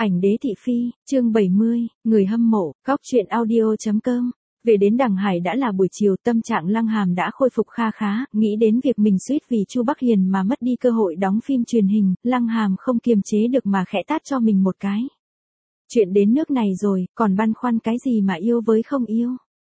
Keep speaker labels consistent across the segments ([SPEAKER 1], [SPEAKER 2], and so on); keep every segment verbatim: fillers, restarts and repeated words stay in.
[SPEAKER 1] Ảnh đế thị phi, chương bảy mươi, người hâm mộ, góc truyện audio.com. Về đến Đằng Hải đã là buổi chiều, tâm trạng Lăng Hàm đã khôi phục kha khá, nghĩ đến việc mình suýt vì Chu Bắc Hiền mà mất đi cơ hội đóng phim truyền hình, Lăng Hàm không kiềm chế được mà khẽ tát cho mình một cái. Chuyện đến nước này rồi, còn băn khoăn cái gì mà yêu với không yêu?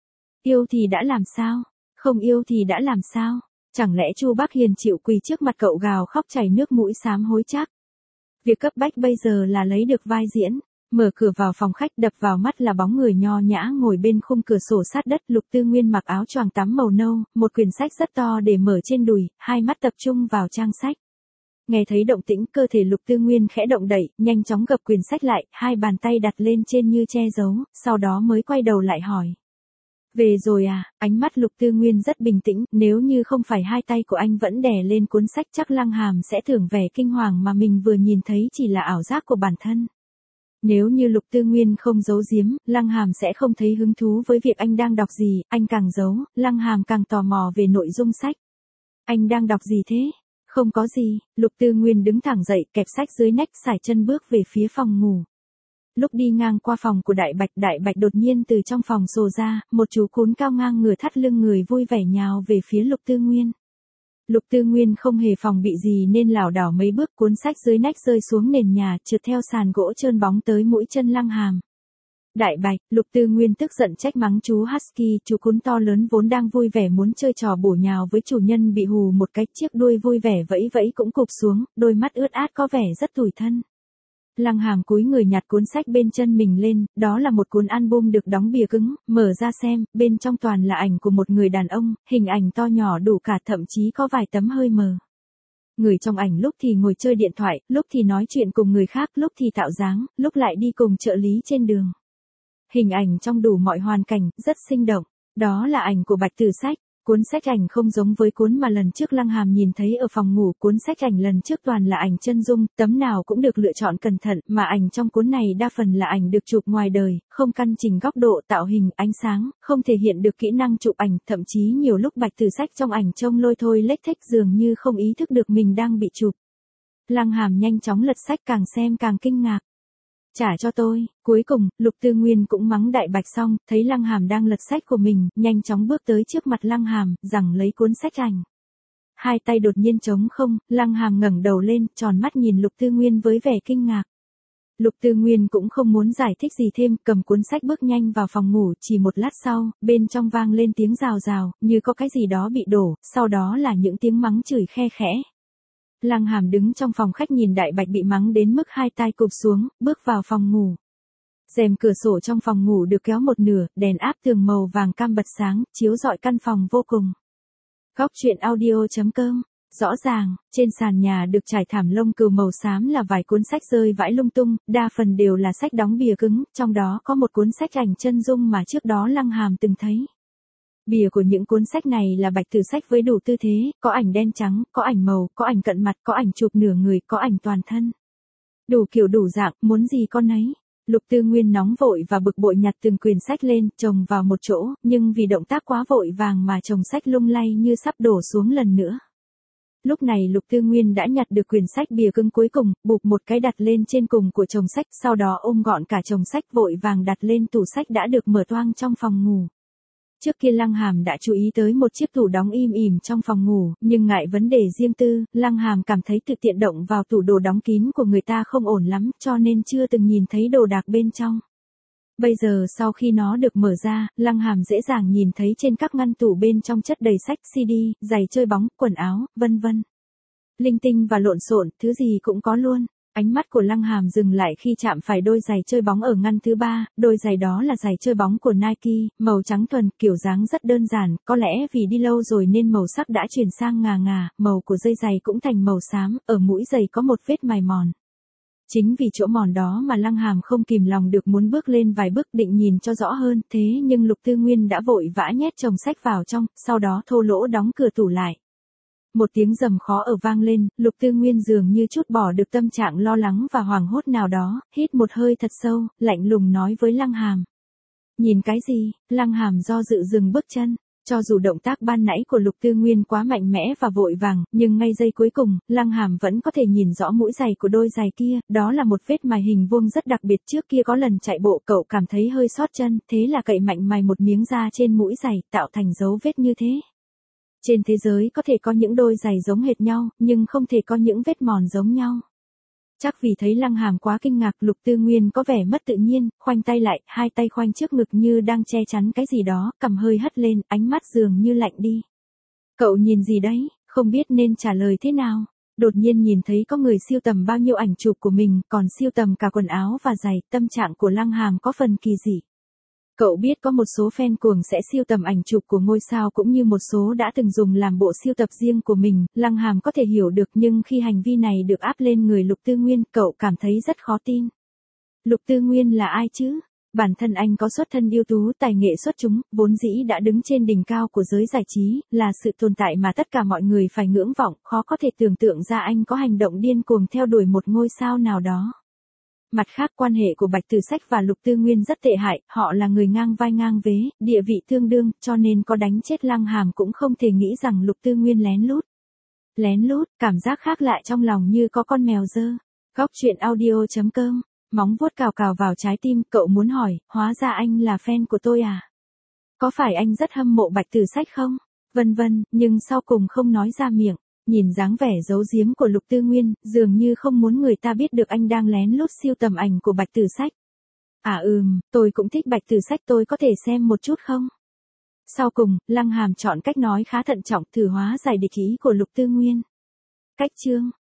[SPEAKER 1] Yêu thì đã làm sao? Không yêu thì đã làm sao? Chẳng lẽ Chu Bắc Hiền chịu quỳ trước mặt cậu gào khóc chảy nước mũi sám hối chắc? Việc cấp bách bây giờ là lấy được vai diễn. Mở cửa vào phòng khách, đập vào mắt là bóng người nho nhã ngồi bên khung cửa sổ sát đất. Lục Tư Nguyên mặc áo choàng tắm màu nâu, một quyển sách rất to để mở trên đùi, hai mắt tập trung vào trang sách. Nghe thấy động tĩnh, cơ thể Lục Tư Nguyên khẽ động đậy, nhanh chóng gập quyển sách lại, hai bàn tay đặt lên trên như che giấu, sau đó mới quay đầu lại hỏi. Về rồi à? Ánh mắt Lục Tư Nguyên rất bình tĩnh, nếu như không phải hai tay của anh vẫn đè lên cuốn sách chắc Lăng Hàm sẽ tưởng vẻ kinh hoàng mà mình vừa nhìn thấy chỉ là ảo giác của bản thân. Nếu như Lục Tư Nguyên không giấu giếm, Lăng Hàm sẽ không thấy hứng thú với việc anh đang đọc gì, anh càng giấu, Lăng Hàm càng tò mò về nội dung sách. Anh đang đọc gì thế? Không có gì, Lục Tư Nguyên đứng thẳng dậy, kẹp sách dưới nách, sải chân bước về phía phòng ngủ. Lúc đi ngang qua phòng của Đại Bạch, Đại Bạch đột nhiên từ trong phòng sồ ra, một chú cún cao ngang ngửa thắt lưng người vui vẻ nhào về phía Lục Tư Nguyên. Lục Tư Nguyên không hề phòng bị gì nên lảo đảo mấy bước, cuốn sách dưới nách rơi xuống nền nhà, trượt theo sàn gỗ trơn bóng tới mũi chân Lăng Hàm. Đại Bạch, Lục Tư Nguyên tức giận trách mắng chú Husky, chú cún to lớn vốn đang vui vẻ muốn chơi trò bổ nhào với chủ nhân bị hù một cái, chiếc đuôi vui vẻ vẫy vẫy cũng cụp xuống, đôi mắt ướt át có vẻ rất tủi thân. Lăng Hàm cúi người nhặt cuốn sách bên chân mình lên, đó là một cuốn album được đóng bìa cứng, mở ra xem, bên trong toàn là ảnh của một người đàn ông, hình ảnh to nhỏ đủ cả, thậm chí có vài tấm hơi mờ. Người trong ảnh lúc thì ngồi chơi điện thoại, lúc thì nói chuyện cùng người khác, lúc thì tạo dáng, lúc lại đi cùng trợ lý trên đường. Hình ảnh trong đủ mọi hoàn cảnh, rất sinh động. Đó là ảnh của Bạch Tử Sách. Cuốn sách ảnh không giống với cuốn mà lần trước Lăng Hàm nhìn thấy ở phòng ngủ, cuốn sách ảnh lần trước toàn là ảnh chân dung, tấm nào cũng được lựa chọn cẩn thận, mà ảnh trong cuốn này đa phần là ảnh được chụp ngoài đời, không căn chỉnh góc độ, tạo hình, ánh sáng, không thể hiện được kỹ năng chụp ảnh, thậm chí nhiều lúc Bạch Tử Sách trong ảnh trông lôi thôi lếch thếch dường như không ý thức được mình đang bị chụp. Lăng Hàm nhanh chóng lật sách, càng xem càng kinh ngạc. Trả cho tôi. Cuối cùng, Lục Tư Nguyên cũng mắng Đại Bạch xong, thấy Lăng Hàm đang lật sách của mình, nhanh chóng bước tới trước mặt Lăng Hàm, giằng lấy cuốn sách ảnh. Hai tay đột nhiên trống không, Lăng Hàm ngẩng đầu lên, tròn mắt nhìn Lục Tư Nguyên với vẻ kinh ngạc. Lục Tư Nguyên cũng không muốn giải thích gì thêm, cầm cuốn sách bước nhanh vào phòng ngủ, chỉ một lát sau, bên trong vang lên tiếng rào rào, như có cái gì đó bị đổ, sau đó là những tiếng mắng chửi khe khẽ. Lăng Hàm đứng trong phòng khách nhìn Đại Bạch bị mắng đến mức hai tai cụp xuống, bước vào phòng ngủ. Rèm cửa sổ trong phòng ngủ được kéo một nửa, đèn áp tường màu vàng cam bật sáng, chiếu rọi căn phòng vô cùng. Góc truyện audio.com. Rõ ràng, trên sàn nhà được trải thảm lông cừu màu xám là vài cuốn sách rơi vãi lung tung, đa phần đều là sách đóng bìa cứng, trong đó có một cuốn sách ảnh chân dung mà trước đó Lăng Hàm từng thấy. Bìa của những cuốn sách này là Bạch Tử Sách với đủ tư thế, có ảnh đen trắng, có ảnh màu, có ảnh cận mặt, có ảnh chụp nửa người, có ảnh toàn thân. Đủ kiểu đủ dạng, muốn gì con nấy. Lục Tư Nguyên nóng vội và bực bội nhặt từng quyển sách lên, chồng vào một chỗ, nhưng vì động tác quá vội vàng mà chồng sách lung lay như sắp đổ xuống lần nữa. Lúc này Lục Tư Nguyên đã nhặt được quyển sách bìa cứng cuối cùng, bụp một cái đặt lên trên cùng của chồng sách, sau đó ôm gọn cả chồng sách vội vàng đặt lên tủ sách đã được mở toang trong phòng ngủ. Trước kia Lăng Hàm đã chú ý tới một chiếc tủ đóng im ỉm trong phòng ngủ, nhưng ngại vấn đề riêng tư, Lăng Hàm cảm thấy tự tiện động vào tủ đồ đóng kín của người ta không ổn lắm, cho nên chưa từng nhìn thấy đồ đạc bên trong. Bây giờ sau khi nó được mở ra, Lăng Hàm dễ dàng nhìn thấy trên các ngăn tủ bên trong chất đầy sách, xê đê, giày chơi bóng, quần áo, vân vân. Linh tinh và lộn xộn, thứ gì cũng có luôn. Ánh mắt của Lăng Hàm dừng lại khi chạm phải đôi giày chơi bóng ở ngăn thứ ba, đôi giày đó là giày chơi bóng của Nike, màu trắng thuần, kiểu dáng rất đơn giản, có lẽ vì đi lâu rồi nên màu sắc đã chuyển sang ngà ngà, màu của dây giày cũng thành màu xám, ở mũi giày có một vết mài mòn. Chính vì chỗ mòn đó mà Lăng Hàm không kìm lòng được muốn bước lên vài bước định nhìn cho rõ hơn, thế nhưng Lục Tư Nguyên đã vội vã nhét chồng sách vào trong, sau đó thô lỗ đóng cửa tủ lại. Một tiếng rầm khó ở vang lên, Lục Tư Nguyên dường như chút bỏ được tâm trạng lo lắng và hoảng hốt nào đó, hít một hơi thật sâu, lạnh lùng nói với Lăng Hàm. Nhìn cái gì? Lăng Hàm do dự dừng bước chân, Cho dù động tác ban nãy của Lục Tư Nguyên quá mạnh mẽ và vội vàng, nhưng ngay giây cuối cùng, Lăng Hàm vẫn có thể nhìn rõ mũi giày của đôi giày kia, đó là một vết mài hình vuông rất đặc biệt. Trước kia có lần chạy bộ cậu cảm thấy hơi sót chân, thế là cậy mạnh mài một miếng da trên mũi giày, tạo thành dấu vết như thế. Trên thế giới có thể có những đôi giày giống hệt nhau, nhưng không thể có những vết mòn giống nhau. Chắc vì thấy Lăng Hàm quá kinh ngạc, Lục Tư Nguyên có vẻ mất tự nhiên, khoanh tay lại, hai tay khoanh trước ngực như đang che chắn cái gì đó, cằm hơi hất lên, ánh mắt dường như lạnh đi. Cậu nhìn gì đấy, không biết nên trả lời thế nào. Đột nhiên nhìn thấy có người siêu tầm bao nhiêu ảnh chụp của mình, còn siêu tầm cả quần áo và giày, tâm trạng của Lăng Hàm có phần kỳ dị. Cậu biết có một số fan cuồng sẽ siêu tầm ảnh chụp của ngôi sao cũng như một số đã từng dùng làm bộ siêu tập riêng của mình, Lăng Hàm có thể hiểu được, nhưng khi hành vi này được áp lên người Lục Tư Nguyên, cậu cảm thấy rất khó tin. Lục Tư Nguyên là ai chứ? Bản thân anh có xuất thân ưu tú, tài nghệ xuất chúng, vốn dĩ đã đứng trên đỉnh cao của giới giải trí, là sự tồn tại mà tất cả mọi người phải ngưỡng vọng, khó có thể tưởng tượng ra anh có hành động điên cuồng theo đuổi một ngôi sao nào đó. Mặt khác, quan hệ của Bạch Tử Sách và Lục Tư Nguyên rất tệ hại, họ là người ngang vai ngang vế, địa vị tương đương, cho nên có đánh chết Lăng Hàm cũng không thể nghĩ rằng Lục Tư Nguyên lén lút. Lén lút, cảm giác khác lạ trong lòng như có con mèo dơ. Góc truyện audio chấm com, móng vuốt cào cào vào trái tim, cậu muốn hỏi, hóa ra anh là fan của tôi à? Có phải anh rất hâm mộ Bạch Tử Sách không? Vân vân, nhưng sau cùng không nói ra miệng. Nhìn dáng vẻ giấu giếm của Lục Tư Nguyên, dường như không muốn người ta biết được anh đang lén lút siêu tầm ảnh của Bạch Tử Sách. À ừm, tôi cũng thích Bạch Tử Sách, tôi có thể xem một chút không? Sau cùng, Lăng Hàm chọn cách nói khá thận trọng, thử hóa giải địch ý của Lục Tư Nguyên. Cách chương